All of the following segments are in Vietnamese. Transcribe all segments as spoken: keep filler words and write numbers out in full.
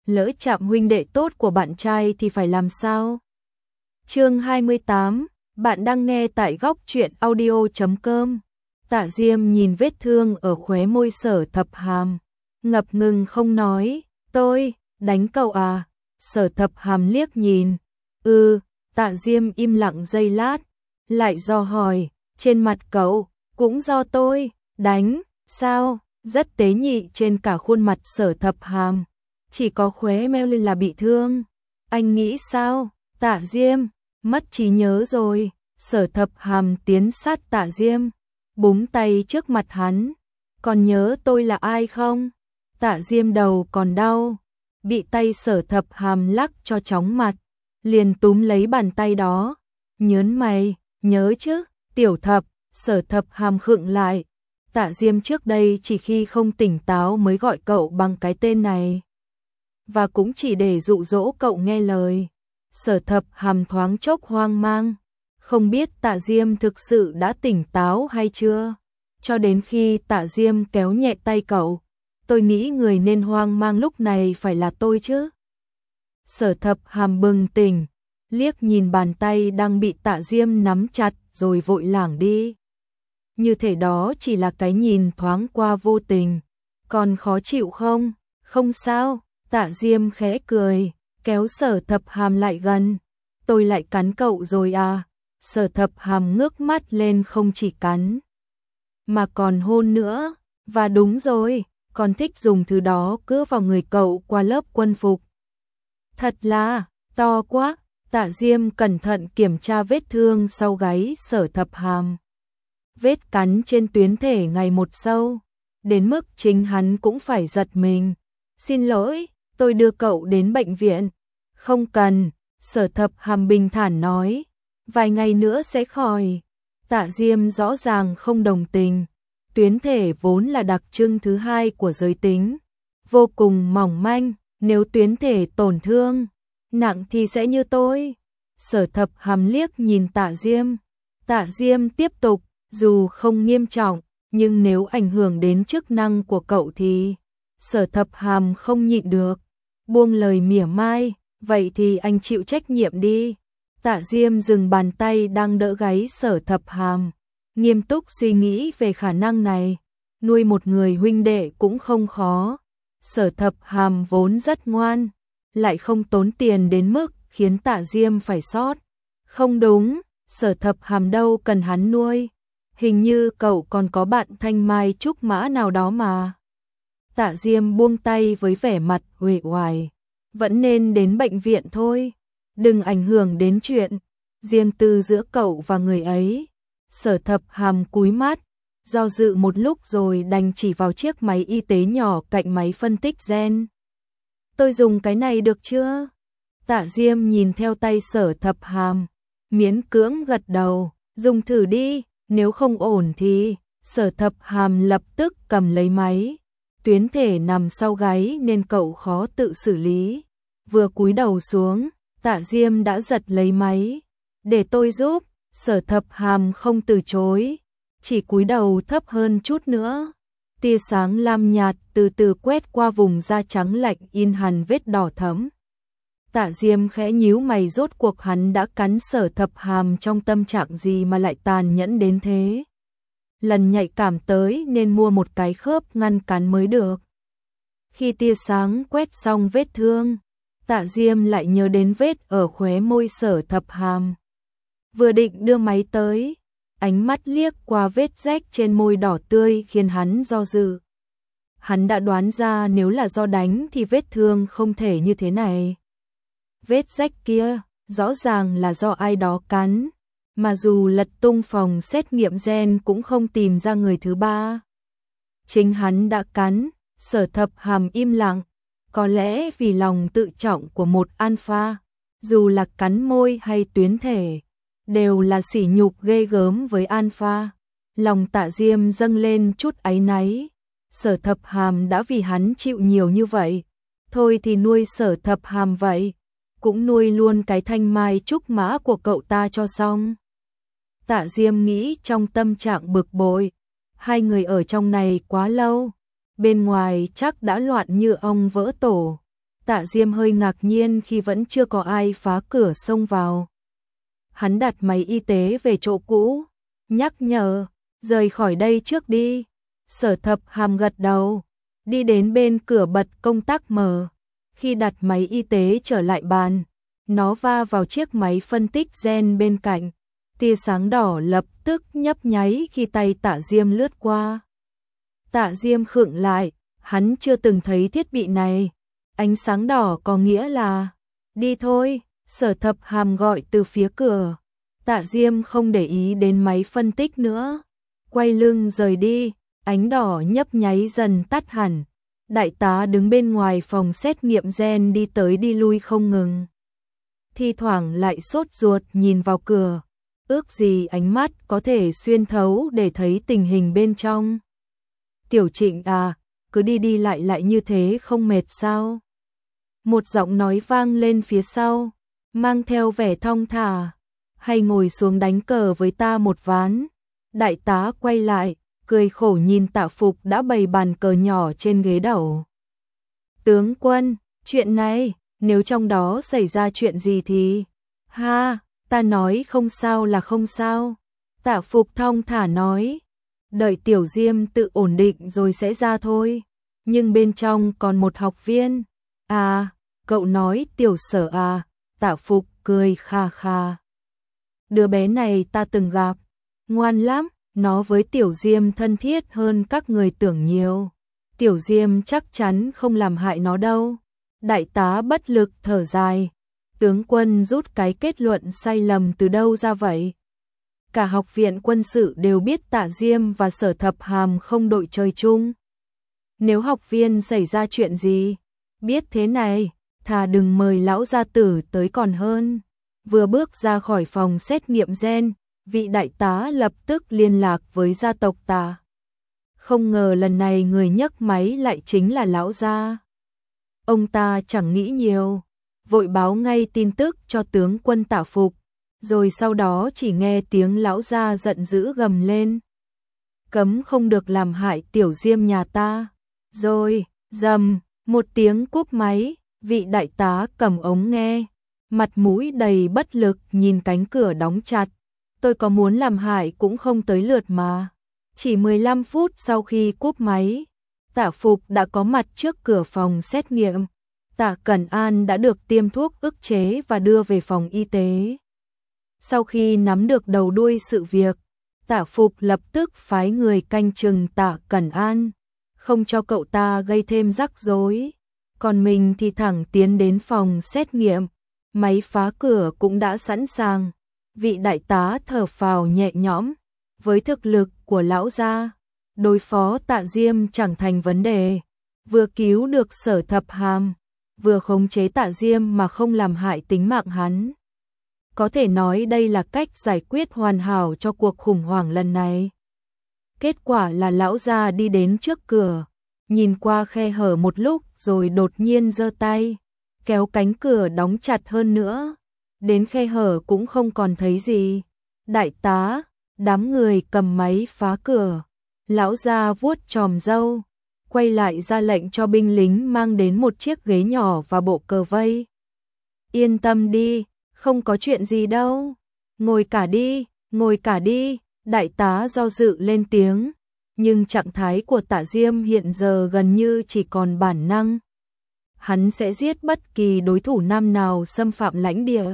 lỡ chạm huynh đệ tốt của bạn trai thì phải làm sao? Chương hai mươi tám, bạn đang nghe tại góc truyện audio chấm com. Tạ Diêm nhìn vết thương ở khóe môi Sở Thập Hàm, ngập ngừng không nói. Tôi, đánh cậu à? Sở Thập Hàm liếc nhìn. Ừ, Tạ Diêm im lặng giây lát, lại dò hỏi, trên mặt cậu, cũng do tôi, đánh, sao? Rất tế nhị trên cả khuôn mặt Sở Thập Hàm, chỉ có khóe meo lên là bị thương. Anh nghĩ sao? Tạ Diêm, mất trí nhớ rồi. Sở Thập Hàm tiến sát Tạ Diêm, búng tay trước mặt hắn. Còn nhớ tôi là ai không? Tạ Diêm đầu còn đau, bị tay Sở Thập Hàm lắc cho chóng mặt, liền túm lấy bàn tay đó, nhớn mày, nhớ chứ, Tiểu Thập. Sở Thập Hàm khựng lại. Tạ Diêm trước đây chỉ khi không tỉnh táo mới gọi cậu bằng cái tên này, và cũng chỉ để dụ dỗ cậu nghe lời. Sở Thập Hàm thoáng chốc hoang mang, không biết Tạ Diêm thực sự đã tỉnh táo hay chưa. Cho đến khi Tạ Diêm kéo nhẹ tay cậu, tôi nghĩ người nên hoang mang lúc này phải là tôi chứ. Sở Thập Hàm bừng tỉnh, liếc nhìn bàn tay đang bị Tạ Diêm nắm chặt rồi vội lảng đi. Như thể đó chỉ là cái nhìn thoáng qua vô tình. Còn khó chịu không? Không sao. Tạ Diêm khẽ cười, kéo Sở Thập Hàm lại gần. Tôi lại cắn cậu rồi à? Sở Thập Hàm ngước mắt lên, không chỉ cắn mà còn hôn nữa. Và đúng rồi, còn thích dùng thứ đó cứa vào người cậu qua lớp quân phục. Thật là to quá. Tạ Diêm cẩn thận kiểm tra vết thương sau gáy Sở Thập Hàm. Vết cắn trên tuyến thể ngày một sâu, đến mức chính hắn cũng phải giật mình. Xin lỗi, tôi đưa cậu đến bệnh viện. Không cần, Sở Thập Hàm bình thản nói, vài ngày nữa sẽ khỏi. Tạ Diêm rõ ràng không đồng tình. Tuyến thể vốn là đặc trưng thứ hai của giới tính, vô cùng mỏng manh, nếu tuyến thể tổn thương nặng thì sẽ như tôi. Sở Thập Hàm liếc nhìn Tạ Diêm. Tạ Diêm tiếp tục, dù không nghiêm trọng, nhưng nếu ảnh hưởng đến chức năng của cậu thì... Sở Thập Hàm không nhịn được, buông lời mỉa mai, vậy thì anh chịu trách nhiệm đi. Tạ Diêm dừng bàn tay đang đỡ gáy Sở Thập Hàm, nghiêm túc suy nghĩ về khả năng này. Nuôi một người huynh đệ cũng không khó. Sở Thập Hàm vốn rất ngoan, lại không tốn tiền đến mức khiến Tạ Diêm phải sót. Không đúng, Sở Thập Hàm đâu cần hắn nuôi. Hình như cậu còn có bạn thanh mai trúc mã nào đó mà. Tạ Diêm buông tay với vẻ mặt uể oải. Vẫn nên đến bệnh viện thôi, đừng ảnh hưởng đến chuyện riêng tư giữa cậu và người ấy. Sở Thập Hàm cúi mắt, do dự một lúc rồi đành chỉ vào chiếc máy y tế nhỏ cạnh máy phân tích gen. Tôi dùng cái này được chưa? Tạ Diêm nhìn theo tay Sở Thập Hàm, miễn cưỡng gật đầu, dùng thử đi, nếu không ổn thì... Sở Thập Hàm lập tức cầm lấy máy. Tuyến thể nằm sau gáy nên cậu khó tự xử lý. Vừa cúi đầu xuống, Tạ Diêm đã giật lấy máy. Để tôi giúp. Sở Thập Hàm không từ chối, chỉ cúi đầu thấp hơn chút nữa. Tia sáng lam nhạt từ từ quét qua vùng da trắng lạnh in hằn vết đỏ thẫm. Tạ Diêm khẽ nhíu mày, rốt cuộc hắn đã cắn Sở Thập Hàm trong tâm trạng gì mà lại tàn nhẫn đến thế. Lần nhạy cảm tới nên mua một cái khớp ngăn cắn mới được. Khi tia sáng quét xong vết thương, Tạ Diêm lại nhớ đến vết ở khóe môi Sở Thập Hàm. Vừa định đưa máy tới, ánh mắt liếc qua vết rách trên môi đỏ tươi khiến hắn do dự. Hắn đã đoán ra nếu là do đánh thì vết thương không thể như thế này. Vết rách kia rõ ràng là do ai đó cắn, mà dù lật tung phòng xét nghiệm gen cũng không tìm ra người thứ ba. Chính hắn đã cắn. Sở Thập Hàm im lặng, có lẽ vì lòng tự trọng của một alpha, dù là cắn môi hay tuyến thể, đều là sỉ nhục ghê gớm với alpha. Lòng Tạ Diêm dâng lên chút áy náy. Sở Thập Hàm đã vì hắn chịu nhiều như vậy, thôi thì nuôi Sở Thập Hàm vậy, cũng nuôi luôn cái thanh mai trúc mã của cậu ta cho xong. Tạ Diêm nghĩ trong tâm trạng bực bội, hai người ở trong này quá lâu, bên ngoài chắc đã loạn như ong vỡ tổ. Tạ Diêm hơi ngạc nhiên khi vẫn chưa có ai phá cửa xông vào. Hắn đặt máy y tế về chỗ cũ, nhắc nhở, rời khỏi đây trước đi. Sở Thập Hàm gật đầu, đi đến bên cửa bật công tắc mở. Khi đặt máy y tế trở lại bàn, nó va vào chiếc máy phân tích gen bên cạnh. Tia sáng đỏ lập tức nhấp nháy khi tay Tạ Diêm lướt qua. Tạ Diêm khựng lại, hắn chưa từng thấy thiết bị này. Ánh sáng đỏ có nghĩa là đi thôi, Sở Thập Hàm gọi từ phía cửa. Tạ Diêm không để ý đến máy phân tích nữa, quay lưng rời đi. Ánh đỏ nhấp nháy dần tắt hẳn. Đại tá đứng bên ngoài phòng xét nghiệm gen đi tới đi lui không ngừng. Thi thoảng lại sốt ruột nhìn vào cửa, ước gì ánh mắt có thể xuyên thấu để thấy tình hình bên trong. Tiểu Trịnh à, cứ đi đi lại lại như thế không mệt sao? Một giọng nói vang lên phía sau, mang theo vẻ thong thả. Hay ngồi xuống đánh cờ với ta một ván. Đại tá quay lại, cười khổ nhìn Tạ Phục đã bày bàn cờ nhỏ trên ghế đầu. Tướng quân, chuyện này, nếu trong đó xảy ra chuyện gì thì... Ha, ta nói không sao là không sao. Tạ Phục thong thả nói, đợi Tiểu Diêm tự ổn định rồi sẽ ra thôi. Nhưng bên trong còn một học viên. À, cậu nói Tiểu Sở à? Tạ Phục cười kha kha. Đứa bé này ta từng gặp, ngoan lắm. Nó với Tiểu Diêm thân thiết hơn các người tưởng nhiều. Tiểu Diêm chắc chắn không làm hại nó đâu. Đại tá bất lực thở dài. Tướng quân rút cái kết luận sai lầm từ đâu ra vậy? Cả học viện quân sự đều biết Tạ Diêm và Sở Thập Hàm không đội trời chung. Nếu học viên xảy ra chuyện gì, biết thế này, thà đừng mời lão gia tử tới còn hơn. Vừa bước ra khỏi phòng xét nghiệm gen, vị đại tá lập tức liên lạc với gia tộc Tạ. Không ngờ lần này người nhấc máy lại chính là lão gia. Ông ta chẳng nghĩ nhiều, vội báo ngay tin tức cho tướng quân Tạ Phục, rồi sau đó chỉ nghe tiếng lão gia giận dữ gầm lên. Cấm không được làm hại Tiểu Diêm nhà ta. Rồi, rầm, một tiếng cúp máy, vị đại tá cầm ống nghe, mặt mũi đầy bất lực nhìn cánh cửa đóng chặt. Tôi có muốn làm hại cũng không tới lượt mà. Chỉ mười lăm phút sau khi cúp máy, Tạ Phục đã có mặt trước cửa phòng xét nghiệm. Tạ Cẩn An đã được tiêm thuốc ức chế và đưa về phòng y tế. Sau khi nắm được đầu đuôi sự việc, Tạ Phục lập tức phái người canh chừng Tạ Cẩn An, không cho cậu ta gây thêm rắc rối. Còn mình thì thẳng tiến đến phòng xét nghiệm, máy phá cửa cũng đã sẵn sàng. Vị đại tá thở phào nhẹ nhõm, với thực lực của lão gia, đối phó Tạ Diêm chẳng thành vấn đề. Vừa cứu được Sở Thập Hàm, vừa khống chế Tạ Diêm mà không làm hại tính mạng hắn. Có thể nói đây là cách giải quyết hoàn hảo cho cuộc khủng hoảng lần này. Kết quả là lão gia đi đến trước cửa, nhìn qua khe hở một lúc rồi đột nhiên giơ tay, kéo cánh cửa đóng chặt hơn nữa. Đến khe hở cũng không còn thấy gì. Đại tá, đám người cầm máy phá cửa. Lão gia vuốt chòm râu, quay lại ra lệnh cho binh lính mang đến một chiếc ghế nhỏ và bộ cờ vây. Yên tâm đi, không có chuyện gì đâu. Ngồi cả đi, ngồi cả đi. Đại tá do dự lên tiếng, nhưng trạng thái của Tạ Diêm hiện giờ gần như chỉ còn bản năng. Hắn sẽ giết bất kỳ đối thủ nam nào xâm phạm lãnh địa.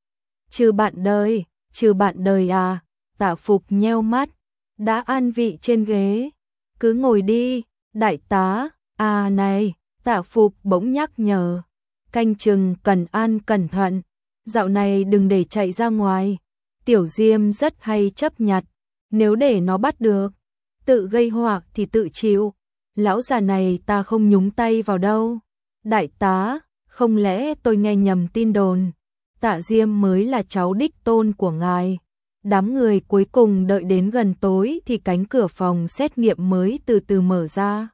Trừ bạn đời, trừ bạn đời à? Tạ Phục nheo mắt, đã an vị trên ghế. Cứ ngồi đi, đại tá. À này, Tạ Phục bỗng nhắc nhở. Canh chừng Cẩn An cẩn thận, dạo này đừng để chạy ra ngoài. Tiểu Diêm rất hay chấp nhặt, nếu để nó bắt được, tự gây họa thì tự chịu. Lão già này ta không nhúng tay vào đâu. Đại tá, không lẽ tôi nghe nhầm tin đồn? Tạ Diêm mới là cháu đích tôn của ngài. Đám người cuối cùng đợi đến gần tối thì cánh cửa phòng xét nghiệm mới từ từ mở ra.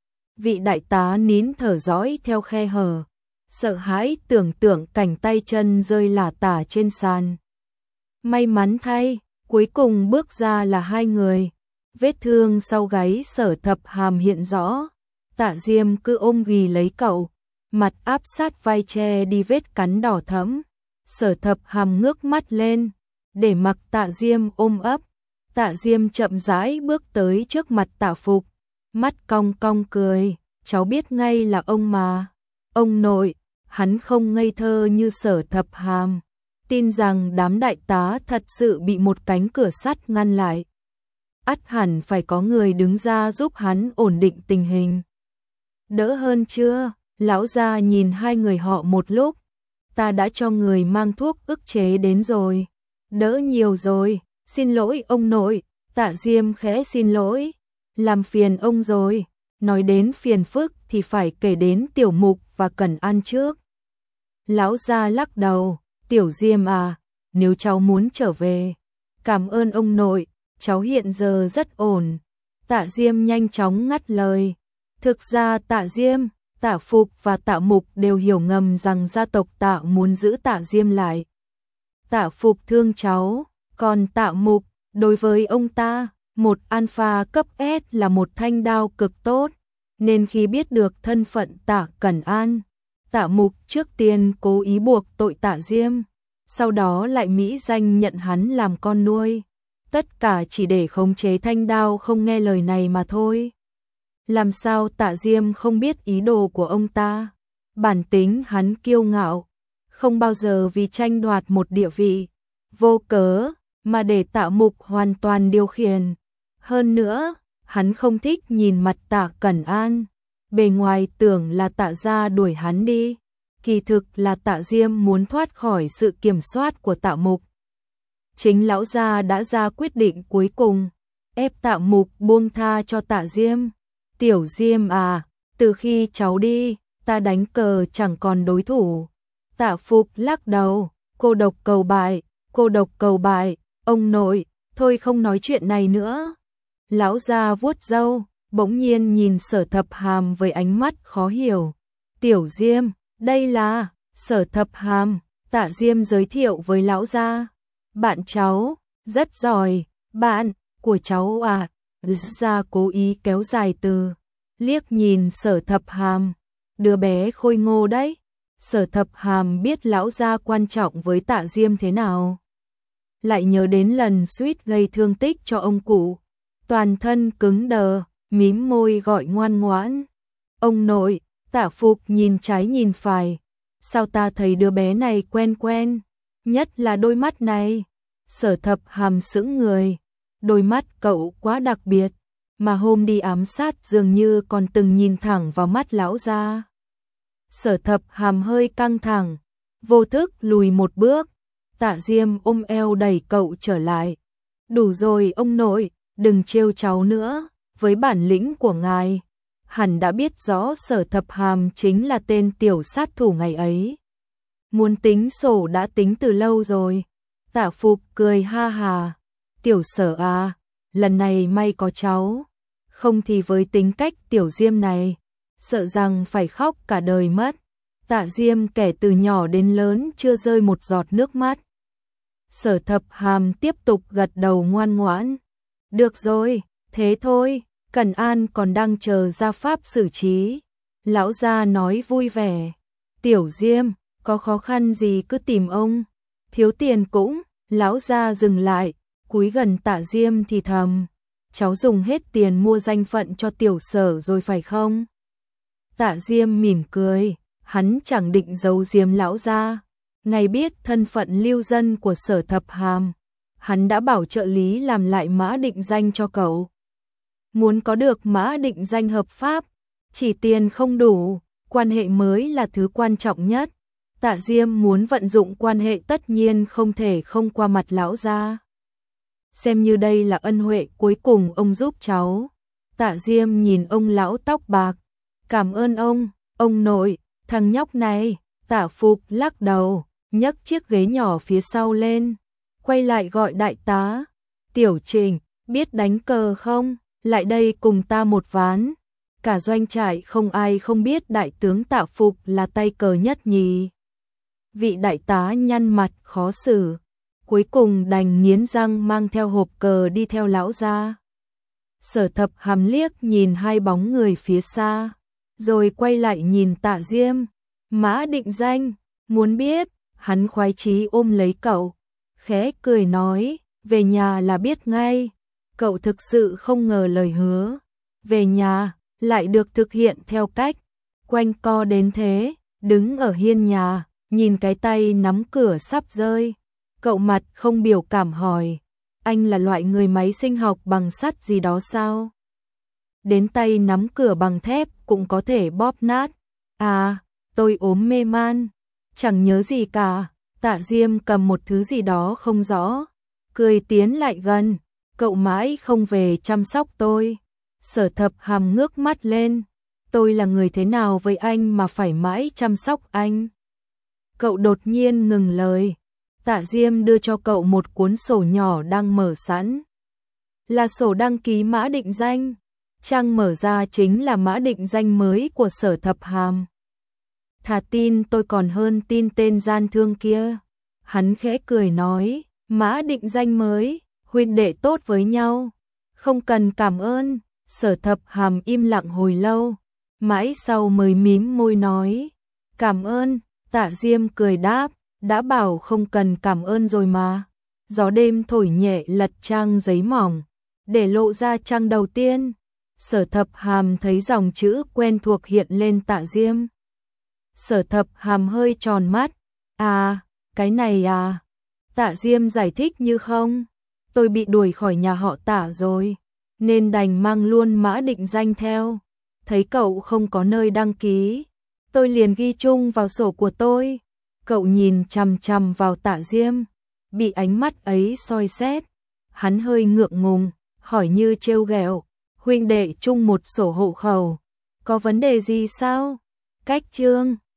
Vị đại tá nín thở dõi theo khe hở, sợ hãi tưởng tượng cảnh tay chân rơi lả tả trên sàn. May mắn thay, cuối cùng bước ra là hai người. Vết thương sau gáy Sở Thập Hàm hiện rõ. Tạ Diêm cứ ôm ghì lấy cậu, mặt áp sát vai che đi vết cắn đỏ thẫm. Sở Thập Hàm ngước mắt lên, để mặc Tạ Diêm ôm ấp. Tạ Diêm chậm rãi bước tới trước mặt Tạ Phục, mắt cong cong cười, cháu biết ngay là ông mà. Ông nội, hắn không ngây thơ như Sở Thập Hàm, tin rằng đám đại tá thật sự bị một cánh cửa sắt ngăn lại. Ắt hẳn phải có người đứng ra giúp hắn ổn định tình hình. Đỡ hơn chưa? Lão gia nhìn hai người họ một lúc. Ta đã cho người mang thuốc ức chế đến rồi. Đỡ nhiều rồi, xin lỗi ông nội. Tạ Diêm khẽ xin lỗi, làm phiền ông rồi. Nói đến phiền phức thì phải kể đến Tiểu Mục và Cẩn An trước. Lão gia lắc đầu, Tiểu Diêm à, nếu cháu muốn trở về, cảm ơn ông nội, cháu hiện giờ rất ổn. Tạ Diêm nhanh chóng ngắt lời. Thực ra Tạ Diêm, Tạ Phục và Tạ Mục đều hiểu ngầm rằng gia tộc Tạ muốn giữ Tạ Diêm lại. Tạ Phục thương cháu, còn Tạ Mục, đối với ông ta, một alpha cấp S là một thanh đao cực tốt, nên khi biết được thân phận Tạ Cẩn An, Tạ Mục trước tiên cố ý buộc tội Tạ Diêm, sau đó lại mỹ danh nhận hắn làm con nuôi. Tất cả chỉ để khống chế thanh đao không nghe lời này mà thôi. Làm sao Tạ Diêm không biết ý đồ của ông ta? Bản tính hắn kiêu ngạo, không bao giờ vì tranh đoạt một địa vị vô cớ mà để Tạ Mục hoàn toàn điều khiển. Hơn nữa, hắn không thích nhìn mặt Tạ Cẩn An, bề ngoài tưởng là Tạ gia đuổi hắn đi, kỳ thực là Tạ Diêm muốn thoát khỏi sự kiểm soát của Tạ Mục. Chính lão gia đã ra quyết định cuối cùng, ép Tạ Mục buông tha cho Tạ Diêm. Tiểu Diêm à, từ khi cháu đi, ta đánh cờ chẳng còn đối thủ. Tạ Phục lắc đầu, cô độc cầu bại, cô độc cầu bại, ông nội, thôi không nói chuyện này nữa. Lão gia vuốt râu, bỗng nhiên nhìn Sở Thập Hàm với ánh mắt khó hiểu. Tiểu Diêm, đây là Sở Thập Hàm. Tạ Diêm giới thiệu với lão gia. Bạn cháu, rất giỏi, bạn của cháu à. Gia cố ý kéo dài từ, liếc nhìn Sở Thập Hàm, đứa bé khôi ngô đấy. Sở Thập Hàm biết lão gia quan trọng với Tạ Diêm thế nào, lại nhớ đến lần suýt gây thương tích cho ông cụ, toàn thân cứng đờ, mím môi gọi ngoan ngoãn. Ông nội. Tạ Phục nhìn trái nhìn phải, sao ta thấy đứa bé này quen quen, nhất là đôi mắt này. Sở Thập Hàm sững người, đôi mắt cậu quá đặc biệt, mà hôm đi ám sát dường như còn từng nhìn thẳng vào mắt lão gia. Sở Thập Hàm hơi căng thẳng, vô thức lùi một bước. Tạ Diêm ôm eo đẩy cậu trở lại. Đủ rồi ông nội, đừng trêu cháu nữa, với bản lĩnh của ngài, hẳn đã biết rõ Sở Thập Hàm chính là tên tiểu sát thủ ngày ấy. Muốn tính sổ đã tính từ lâu rồi. Tạ Phục cười ha hà. Tiểu Sở à, lần này may có cháu, không thì với tính cách Tiểu Diêm này, sợ rằng phải khóc cả đời mất. Tạ Diêm kẻ từ nhỏ đến lớn chưa rơi một giọt nước mắt. Sở Thập Hàm tiếp tục gật đầu ngoan ngoãn. Được rồi, thế thôi, Cẩn An còn đang chờ gia pháp xử trí. Lão gia nói vui vẻ. Tiểu Diêm, có khó khăn gì cứ tìm ông. Thiếu tiền cũng. Lão gia dừng lại, cúi gần Tạ Diêm thì thầm. Cháu dùng hết tiền mua danh phận cho Tiểu Sở rồi phải không? Tạ Diêm mỉm cười, hắn chẳng định giấu giếm lão gia. Ngày biết thân phận lưu dân của Sở Thập Hàm, hắn đã bảo trợ lý làm lại mã định danh cho cậu. Muốn có được mã định danh hợp pháp, chỉ tiền không đủ, quan hệ mới là thứ quan trọng nhất. Tạ Diêm muốn vận dụng quan hệ tất nhiên không thể không qua mặt lão gia. Xem như đây là ân huệ cuối cùng ông giúp cháu. Tạ Diêm nhìn ông lão tóc bạc. Cảm ơn ông, ông nội, thằng nhóc này. Tạ Phục lắc đầu, nhấc chiếc ghế nhỏ phía sau lên, quay lại gọi đại tá. Tiểu Trình, biết đánh cờ không? Lại đây cùng ta một ván. Cả doanh trại không ai không biết đại tướng Tạ Phục là tay cờ nhất nhì. Vị đại tá nhăn mặt khó xử, cuối cùng đành nghiến răng mang theo hộp cờ đi theo lão gia. Sở Thập Hàm liếc nhìn hai bóng người phía xa, rồi quay lại nhìn Tạ Diêm, Mã Định Danh, muốn biết, hắn khoái chí ôm lấy cậu, khẽ cười nói, về nhà là biết ngay. Cậu thực sự không ngờ lời hứa, về nhà, lại được thực hiện theo cách, quanh co đến thế, đứng ở hiên nhà, nhìn cái tay nắm cửa sắp rơi. Cậu mặt không biểu cảm hỏi, anh là loại người máy sinh học bằng sắt gì đó sao? Đến tay nắm cửa bằng thép cũng có thể bóp nát. À, tôi ốm mê man, chẳng nhớ gì cả. Tạ Diêm cầm một thứ gì đó không rõ, cười tiến lại gần, cậu mãi không về chăm sóc tôi. Sở Thập Hàm ngước mắt lên, tôi là người thế nào với anh mà phải mãi chăm sóc anh? Cậu đột nhiên ngừng lời. Tạ Diêm đưa cho cậu một cuốn sổ nhỏ đang mở sẵn. Là sổ đăng ký Mã Định Danh. Trang mở ra chính là mã định danh mới của Sở Thập Hàm. Thà tin tôi còn hơn tin tên gian thương kia. Hắn khẽ cười nói, mã định danh mới, huynh đệ tốt với nhau. Không cần cảm ơn. Sở Thập Hàm im lặng hồi lâu, mãi sau mới mím môi nói, cảm ơn. Tạ Diêm cười đáp, đã bảo không cần cảm ơn rồi mà. Gió đêm thổi nhẹ lật trang giấy mỏng, để lộ ra trang đầu tiên. Sở Thập Hàm thấy dòng chữ quen thuộc hiện lên Tạ Diêm. Sở Thập Hàm hơi tròn mắt. À, cái này à? Tạ Diêm giải thích như không. Tôi bị đuổi khỏi nhà họ Tạ rồi, nên đành mang luôn mã định danh theo. Thấy cậu không có nơi đăng ký, tôi liền ghi chung vào sổ của tôi. Cậu nhìn chằm chằm vào Tạ Diêm, bị ánh mắt ấy soi xét. Hắn hơi ngượng ngùng, hỏi như trêu ghẹo, huynh đệ chung một sổ hộ khẩu, có vấn đề gì sao? Cách chương